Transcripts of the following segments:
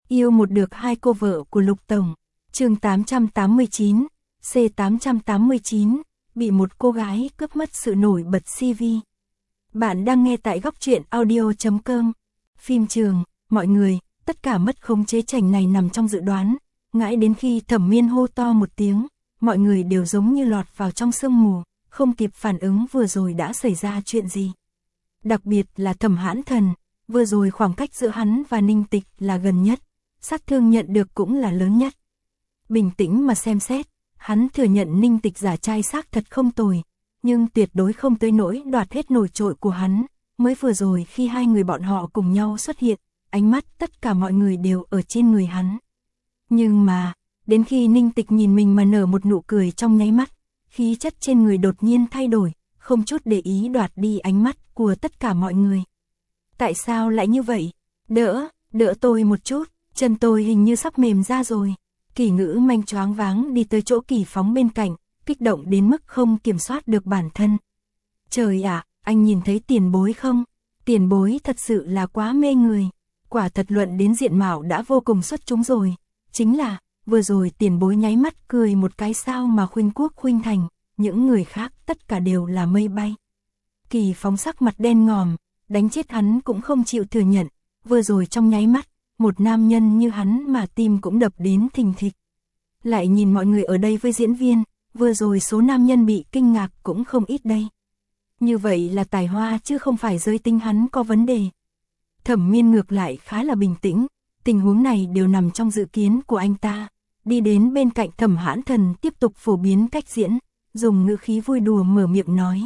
Yêu một được hai cô vợ của Lục Tổng. Chương 889, C889, bị một cô gái cướp mất sự nổi bật CV. Bạn đang nghe tại góc truyện audio.com. Phim trường, mọi người, tất cả mất khống chế chảnh này nằm trong dự đoán, ngãi đến khi Thẩm Miên hô to một tiếng, mọi người đều giống như lọt vào trong sương mù, không kịp phản ứng vừa rồi đã xảy ra chuyện gì. Đặc biệt là Thẩm Hãn Thần, vừa rồi khoảng cách giữa hắn và Ninh Tịch là gần nhất, sát thương nhận được cũng là lớn nhất. Bình tĩnh mà xem xét, hắn thừa nhận Ninh Tịch giả trai xác thật không tồi, nhưng tuyệt đối không tới nỗi đoạt hết nổi trội của hắn. Mới vừa rồi khi hai người bọn họ cùng nhau xuất hiện, ánh mắt tất cả mọi người đều ở trên người hắn. Nhưng mà, đến khi Ninh Tịch nhìn mình mà nở một nụ cười trong nháy mắt, khí chất trên người đột nhiên thay đổi, không chút để ý đoạt đi ánh mắt của tất cả mọi người. Tại sao lại như vậy? Đỡ tôi một chút, chân tôi hình như sắp mềm ra rồi. Kỳ Ngữ Manh choáng váng đi tới chỗ Kỳ Phóng bên cạnh, kích động đến mức không kiểm soát được bản thân. Trời ạ, anh nhìn thấy Tiền Bối không? Tiền Bối thật sự là quá mê người. Quả thật luận đến diện mạo đã vô cùng xuất chúng rồi. Chính là, vừa rồi Tiền Bối nháy mắt cười một cái sao mà khuynh quốc khuynh thành, những người khác tất cả đều là mây bay. Kỳ Phóng sắc mặt đen ngòm, đánh chết hắn cũng không chịu thừa nhận, vừa rồi trong nháy mắt, một nam nhân như hắn mà tim cũng đập đến thình thịch. Lại nhìn mọi người ở đây với diễn viên, vừa rồi số nam nhân bị kinh ngạc cũng không ít đây. Như vậy là tài hoa chứ không phải giới tính hắn có vấn đề. Thẩm Miên ngược lại khá là bình tĩnh, tình huống này đều nằm trong dự kiến của anh ta. Đi đến bên cạnh Thẩm Hãn Thần tiếp tục phổ biến cách diễn, dùng ngữ khí vui đùa mở miệng nói.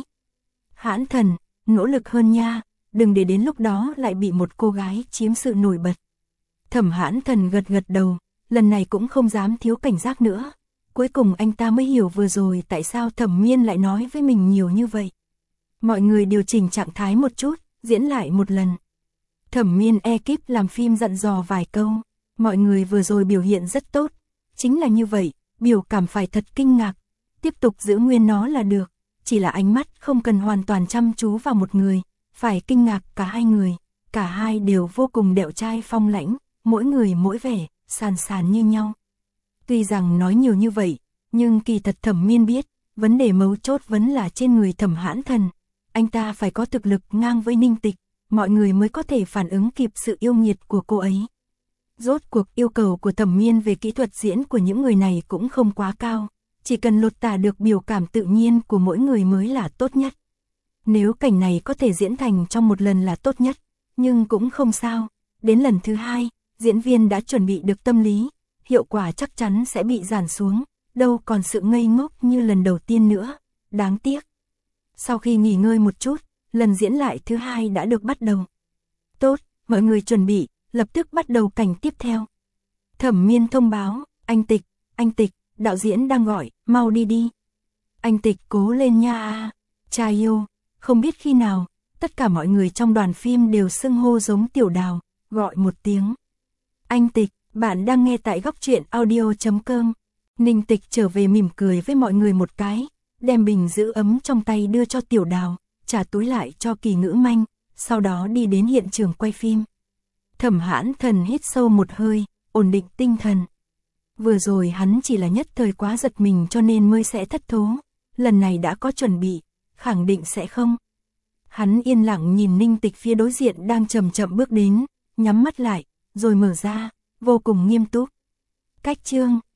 Hãn Thần, nỗ lực hơn nha, đừng để đến lúc đó lại bị một cô gái chiếm sự nổi bật. Thẩm Hãn Thần gật gật đầu, lần này cũng không dám thiếu cảnh giác nữa. Cuối cùng anh ta mới hiểu vừa rồi tại sao Thẩm Miên lại nói với mình nhiều như vậy. Mọi người điều chỉnh trạng thái một chút, diễn lại một lần. Thẩm Miên ekip làm phim dặn dò vài câu, mọi người vừa rồi biểu hiện rất tốt. Chính là như vậy, biểu cảm phải thật kinh ngạc, tiếp tục giữ nguyên nó là được. Chỉ là ánh mắt không cần hoàn toàn chăm chú vào một người, phải kinh ngạc cả hai người. Cả hai đều vô cùng đẹo trai phong lãnh, mỗi người mỗi vẻ, sàn sàn như nhau. Tuy rằng nói nhiều như vậy, nhưng kỳ thật Thẩm Miên biết, vấn đề mấu chốt vẫn là trên người Thẩm Hãn Thần. Anh ta phải có thực lực ngang với Ninh Tịch, mọi người mới có thể phản ứng kịp sự yêu nhiệt của cô ấy. Rốt cuộc yêu cầu của Thẩm Miên về kỹ thuật diễn của những người này cũng không quá cao, chỉ cần lột tả được biểu cảm tự nhiên của mỗi người mới là tốt nhất. Nếu cảnh này có thể diễn thành trong một lần là tốt nhất, nhưng cũng không sao, đến lần thứ hai, diễn viên đã chuẩn bị được tâm lý, hiệu quả chắc chắn sẽ bị giảm xuống, đâu còn sự ngây ngốc như lần đầu tiên nữa, đáng tiếc. Sau khi nghỉ ngơi một chút, lần diễn lại thứ hai đã được bắt đầu. Tốt, mọi người chuẩn bị, lập tức bắt đầu cảnh tiếp theo. Thẩm Miên thông báo, anh Tịch, đạo diễn đang gọi, mau đi đi. Anh Tịch cố lên nha. Cha yêu, không biết khi nào, tất cả mọi người trong đoàn phim đều xưng hô giống Tiểu Đào, gọi một tiếng. Anh Tịch, bạn đang nghe tại góc truyện audio.com. Ninh Tịch trở về mỉm cười với mọi người một cái, đem bình giữ ấm trong tay đưa cho Tiểu Đào, trả túi lại cho Kỳ Ngữ Manh, sau đó đi đến hiện trường quay phim. Thẩm Hãn Thần hít sâu một hơi, ổn định tinh thần. Vừa rồi hắn chỉ là nhất thời quá giật mình cho nên mới sẽ thất thố, lần này đã có chuẩn bị, khẳng định sẽ không. Hắn yên lặng nhìn Ninh Tịch phía đối diện đang chậm chậm bước đến, nhắm mắt lại, rồi mở ra, vô cùng nghiêm túc. Cách chương